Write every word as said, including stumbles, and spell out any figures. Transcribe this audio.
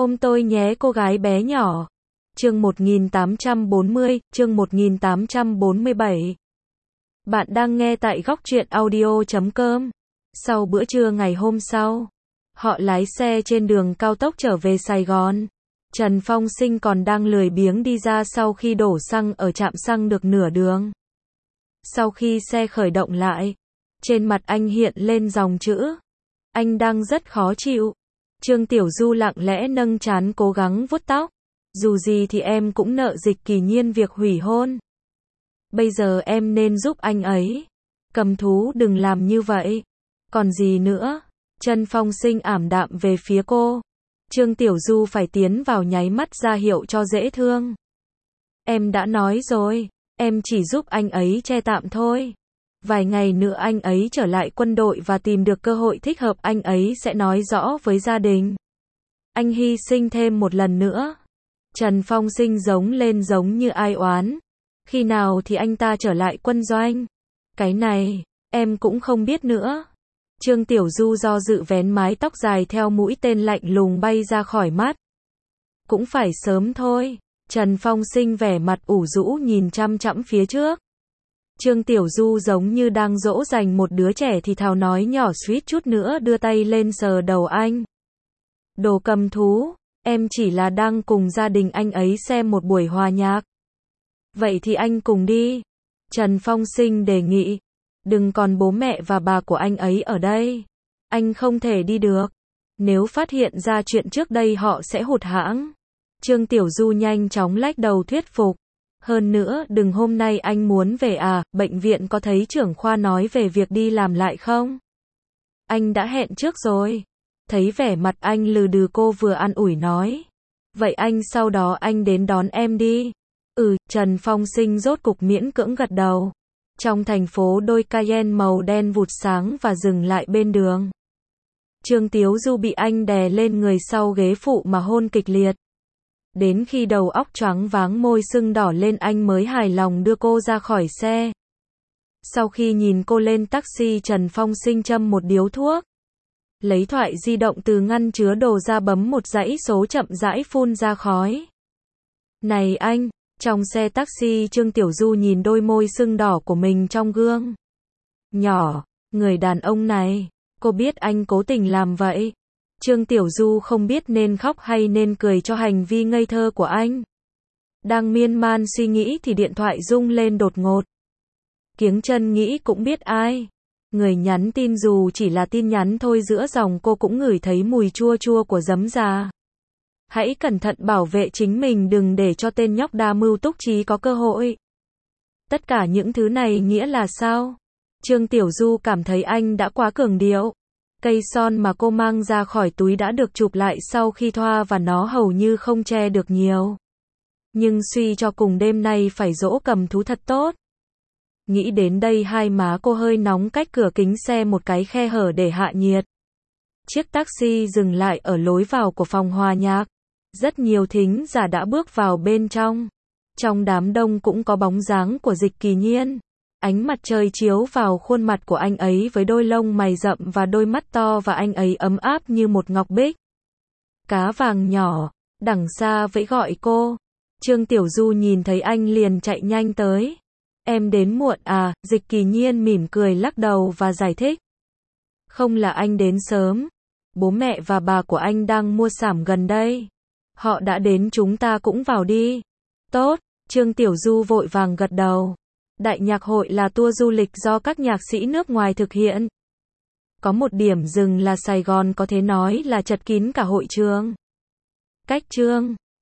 Ôm tôi nhé cô gái bé nhỏ. Chương một nghìn tám trăm bốn mươi, chương một nghìn tám trăm bốn mươi bảy. Bạn đang nghe tại góc truyện audio chấm com. Sau bữa trưa ngày hôm sau, họ lái xe trên đường cao tốc trở về Sài Gòn. Trần Phong Sinh còn đang lười biếng đi ra sau khi đổ xăng ở trạm xăng được nửa đường. Sau khi xe khởi động lại, trên mặt anh hiện lên dòng chữ. Anh đang rất khó chịu. Trương Tiểu Du lặng lẽ nâng trán cố gắng vuốt tóc. Dù gì thì em cũng nợ Dịch Kỳ Nhiên việc hủy hôn. Bây giờ em nên giúp anh ấy. Cầm thú đừng làm như vậy. Còn gì nữa? Trần Phong Sinh ảm đạm về phía cô. Trương Tiểu Du phải tiến vào nháy mắt ra hiệu cho dễ thương. Em đã nói rồi, em chỉ giúp anh ấy che tạm thôi. Vài ngày nữa anh ấy trở lại quân đội và tìm được cơ hội thích hợp, anh ấy sẽ nói rõ với gia đình. Anh hy sinh thêm một lần nữa. Trần Phong Sinh giống lên giống như ai oán. Khi nào thì anh ta trở lại quân doanh? Cái này, em cũng không biết nữa. Trương Tiểu Du do dự vén mái tóc dài theo mũi tên lạnh lùng bay ra khỏi mắt. Cũng phải sớm thôi. Trần Phong Sinh vẻ mặt ủ rũ nhìn chăm chăm phía trước. Trương Tiểu Du giống như đang dỗ dành một đứa trẻ thì thào nói nhỏ suýt chút nữa đưa tay lên sờ đầu anh. Đồ cầm thú, em chỉ là đang cùng gia đình anh ấy xem một buổi hòa nhạc. Vậy thì anh cùng đi. Trần Phong Sinh đề nghị. Đừng còn bố mẹ và bà của anh ấy ở đây. Anh không thể đi được. Nếu phát hiện ra chuyện trước đây họ sẽ hụt hẫng. Trương Tiểu Du nhanh chóng lách đầu thuyết phục. Hơn nữa, đừng hôm nay anh muốn về à, bệnh viện có thấy trưởng khoa nói về việc đi làm lại không? Anh đã hẹn trước rồi. Thấy vẻ mặt anh lừ đừ cô vừa an ủi nói. Vậy anh sau đó anh đến đón em đi. Ừ, Trần Phong Sinh rốt cục miễn cưỡng gật đầu. Trong thành phố đôi Cayenne màu đen vụt sáng và dừng lại bên đường. Trương Tiểu Du bị anh đè lên người sau ghế phụ mà hôn kịch liệt. Đến khi đầu óc choáng váng môi sưng đỏ lên anh mới hài lòng đưa cô ra khỏi xe. Sau khi nhìn cô lên taxi, Trần Phong Sinh châm một điếu thuốc. Lấy thoại di động từ ngăn chứa đồ ra bấm một dãy số chậm rãi phun ra khói. Này anh, trong xe taxi Trương Tiểu Du nhìn đôi môi sưng đỏ của mình trong gương. Nhỏ, người đàn ông này, cô biết anh cố tình làm vậy. Trương Tiểu Du không biết nên khóc hay nên cười cho hành vi ngây thơ của anh. Đang miên man suy nghĩ thì điện thoại rung lên đột ngột. Kiếng chân nghĩ cũng biết ai. Người nhắn tin dù chỉ là tin nhắn thôi, giữa dòng cô cũng ngửi thấy mùi chua chua của giấm già. Hãy cẩn thận bảo vệ chính mình, đừng để cho tên nhóc đa mưu túc trí có cơ hội. Tất cả những thứ này nghĩa là sao? Trương Tiểu Du cảm thấy anh đã quá cường điệu. Cây son mà cô mang ra khỏi túi đã được chụp lại sau khi thoa và nó hầu như không che được nhiều. Nhưng suy cho cùng đêm nay phải dỗ cầm thú thật tốt. Nghĩ đến đây hai má cô hơi nóng, cách cửa kính xe một cái khe hở để hạ nhiệt. Chiếc taxi dừng lại ở lối vào của phòng hòa nhạc. Rất nhiều thính giả đã bước vào bên trong. Trong đám đông cũng có bóng dáng của Dịch Kỳ Nhiên. Ánh mặt trời chiếu vào khuôn mặt của anh ấy với đôi lông mày rậm và đôi mắt to, và anh ấy ấm áp như một ngọc bích. Cá vàng nhỏ, đằng xa vẫy gọi cô. Trương Tiểu Du nhìn thấy anh liền chạy nhanh tới. Em đến muộn à? Dịch Kỳ Nhiên mỉm cười lắc đầu và giải thích. Không, là anh đến sớm. Bố mẹ và bà của anh đang mua sắm gần đây. Họ đã đến, chúng ta cũng vào đi. Tốt, Trương Tiểu Du vội vàng gật đầu. Đại nhạc hội là tour du lịch do các nhạc sĩ nước ngoài thực hiện. Có một điểm dừng là Sài Gòn có thể nói là chật kín cả hội trường. Cách Trương